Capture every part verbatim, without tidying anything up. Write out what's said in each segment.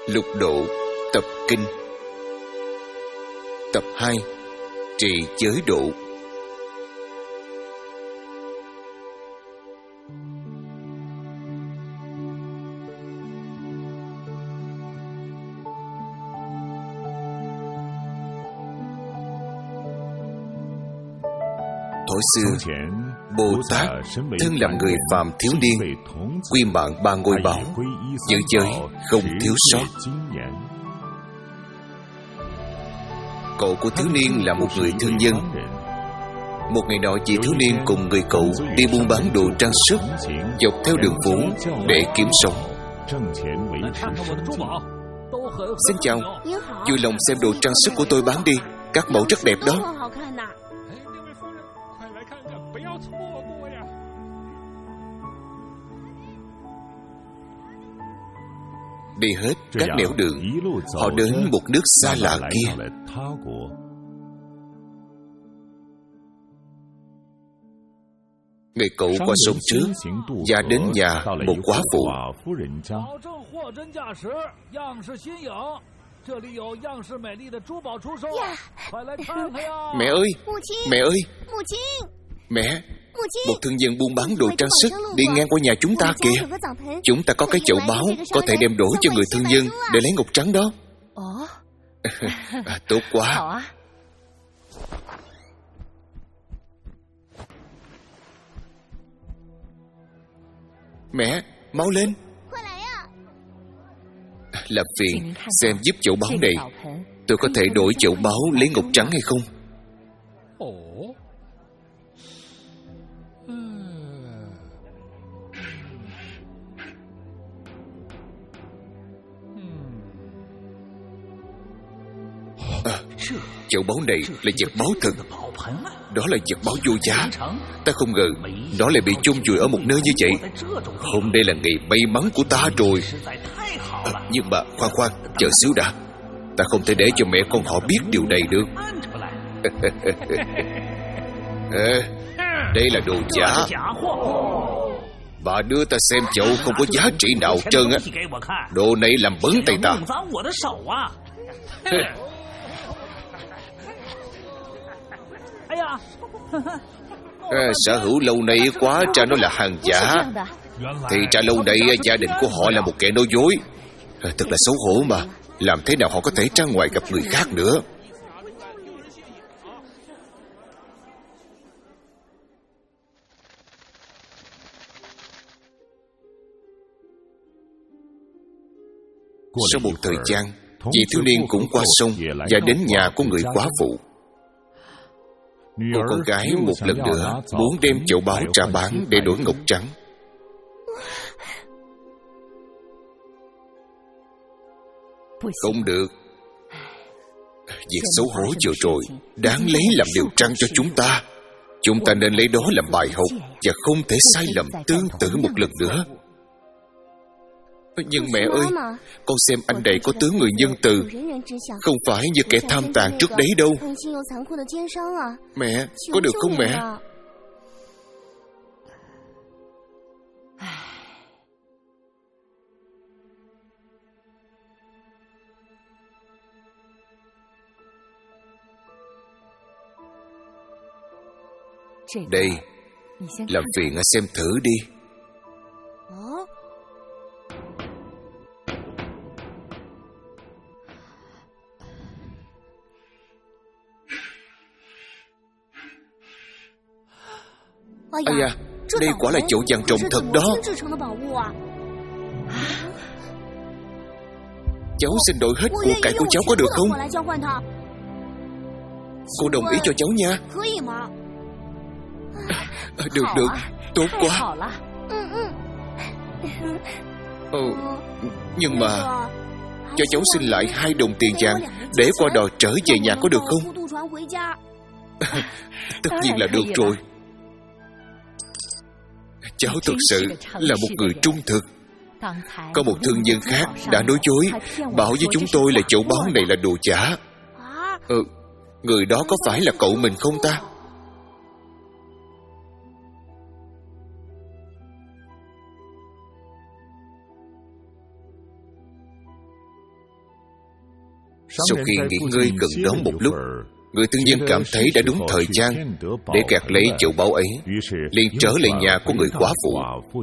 Lục độ tập kinh. Tập hai. Trì giới độ. Thuở xưa, Bồ Tát thân làm người phàm thiếu niên, quy mạng ba ngôi báo, giữ giới không thiếu sót. Cậu của thiếu niên là một người thương nhân. Một ngày nọ, chị thiếu niên cùng người cậu đi buôn bán đồ trang sức dọc theo đường phố để kiếm sống. Xin chào, vui lòng xem đồ trang sức của tôi bán đi, các mẫu rất đẹp đó. Đi hết các nẻo đường, họ đến một nước xa lạ kia. Người cậu qua sông trước và đến nhà một quá phụ. Mẹ ơi, mẹ ơi, mẹ, một thương nhân buôn bán đồ trang sức đi ngang qua nhà chúng ta kìa. Chúng ta có cái chậu báo, có thể đem đổ cho người thương nhân để lấy ngọc trắng đó. À, tốt quá. Mẹ, mau lên. Làm phiền xem giúp chậu báo này, tôi có thể đổi chậu báo lấy ngọc trắng hay không? À, chậu báo này là vật báu thật. Đó là vật báu vô giá. Ta không ngờ nó lại bị chôn vùi ở một nơi như vậy. Hôm nay là ngày may mắn của ta rồi. À, nhưng mà khoan khoan, chờ xíu đã. Ta không thể để cho mẹ con họ biết điều này được. À, đây là đồ giả. Bà đưa ta xem chậu không có giá trị nào trơn á. Đồ này làm bấn tay ta. À, sở hữu lâu nay quá ra nó là hàng giả. Thì ra lâu nay gia đình của họ là một kẻ nói dối. À, thật là xấu hổ mà. Làm thế nào họ có thể ra ngoài gặp người khác nữa? Sau một thời gian, chị thiếu niên cũng qua sông và đến nhà của người quá phụ. Cô con gái một lần nữa muốn đem chậu báo ra bán để đổi ngọc trắng. Không được. Việc xấu hổ vừa rồi đáng lấy làm điều trăng cho chúng ta. Chúng ta nên lấy đó làm bài học và không thể sai lầm tương tự một lần nữa. Nhưng mẹ ơi, con xem anh này có tướng người nhân từ, không phải như kẻ tham tàn trước đấy đâu. Mẹ, có được không mẹ? Đây, làm phiền xem thử đi. Ây da, đây quả là chậu vàng rồng thật đó. Cháu xin đổi hết của cải của cháu có được không? Cô đồng ý cho cháu nha. À, được được, tốt quá. Ừ, nhưng mà cho cháu xin lại hai đồng tiền vàng để qua đò trở về nhà có được không? Tất nhiên là được rồi. Cháu thực sự là một người trung thực. Có một thương nhân khác đã nói dối, bảo với chúng tôi là chậu báo này là đồ giả. Ừ, người đó có phải là cậu mình không ta? Sau khi nghỉ ngơi gần đó một lúc, người thương nhân cảm thấy đã đúng thời gian để gạt lấy châu báu ấy, liền trở lại nhà của người quả phụ.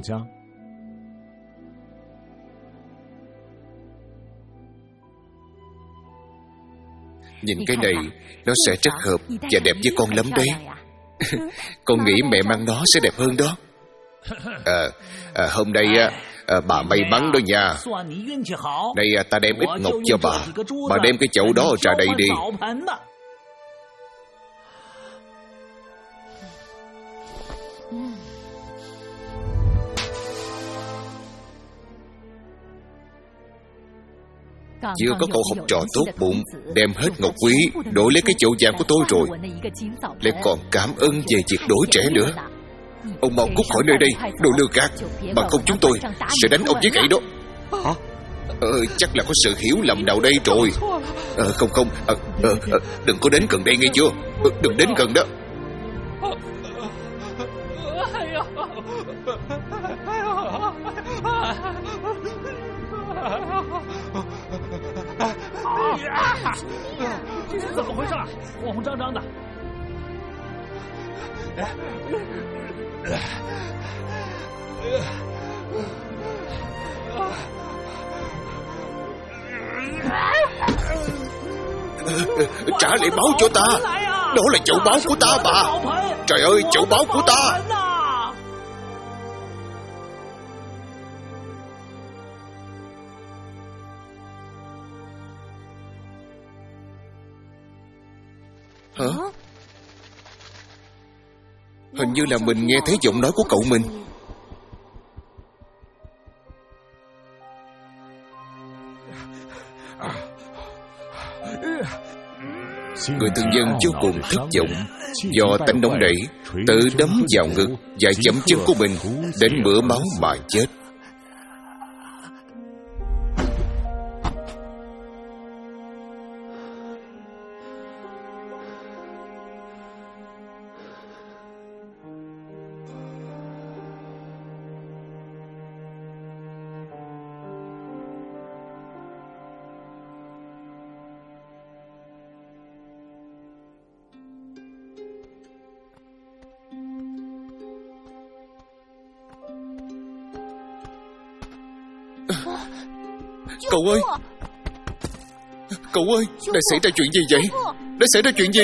Nhìn cái này, nó sẽ rất hợp và đẹp với con lắm đấy. Con nghĩ mẹ mang nó sẽ đẹp hơn đó. À, à, hôm nay à, bà may mắn đó nha. Đây à, ta đem ít ngọc cho bà. Bà đem cái chậu đó ra đây đi. Chưa có cậu học trò tốt bụng đem hết ngọc quý đổi lấy cái chậu vàng của tôi rồi, lại còn cảm ơn về việc đổi trẻ nữa. Ông mau cút khỏi nơi đây, đồ lừa gạt, bằng không chúng tôi sẽ đánh ông với gậy đó. Hả? Ờ, chắc là có sự hiểu lầm nào đây rồi. Ờ, không không, ờ, ờ, ờ, đừng có đến gần đây nghe chưa? Ờ, đừng đến gần đó. Trả lại máu cho ta. Đó là chậu máu của ta bà. Trời ơi, chậu máu của ta. Hả? Hình như là mình nghe thấy giọng nói của cậu mình. Người thương nhân vô cùng thất vọng, do tánh nóng nảy tự đấm vào ngực và dẫm chân của mình đến mửa máu mà chết. Cậu ơi, cậu ơi, đã xảy ra chuyện gì vậy? Đã xảy ra chuyện gì?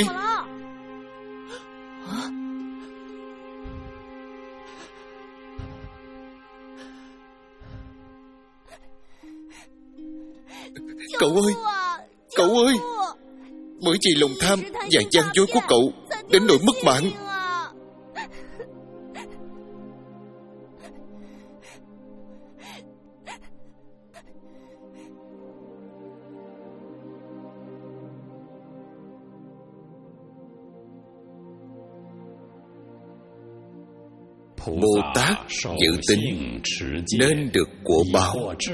Cậu ơi, cậu ơi, bởi vì lòng tham và gian dối của cậu đến nỗi mất mạng. Bồ Tát dự tính nên được của báo.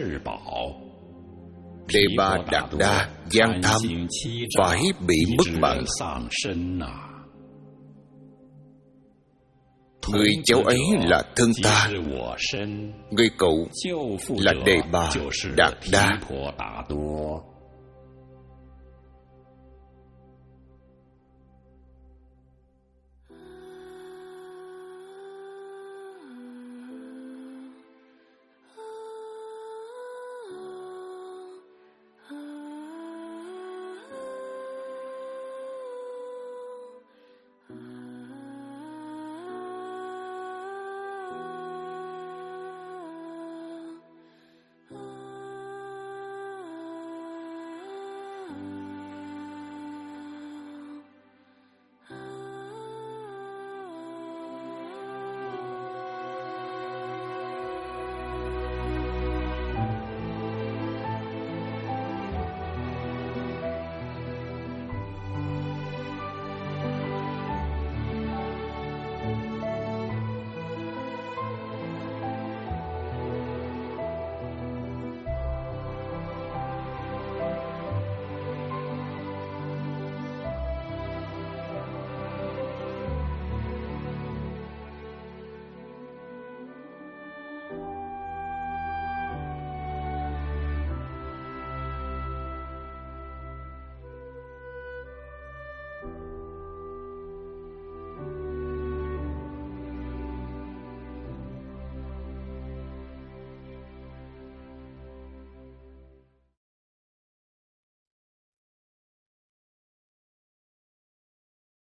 Đề Bà Đạt Đa gian tham phải bị mất mạng. Người cháu ấy là thân ta, người cậu là Đề Bà Đạt Đa.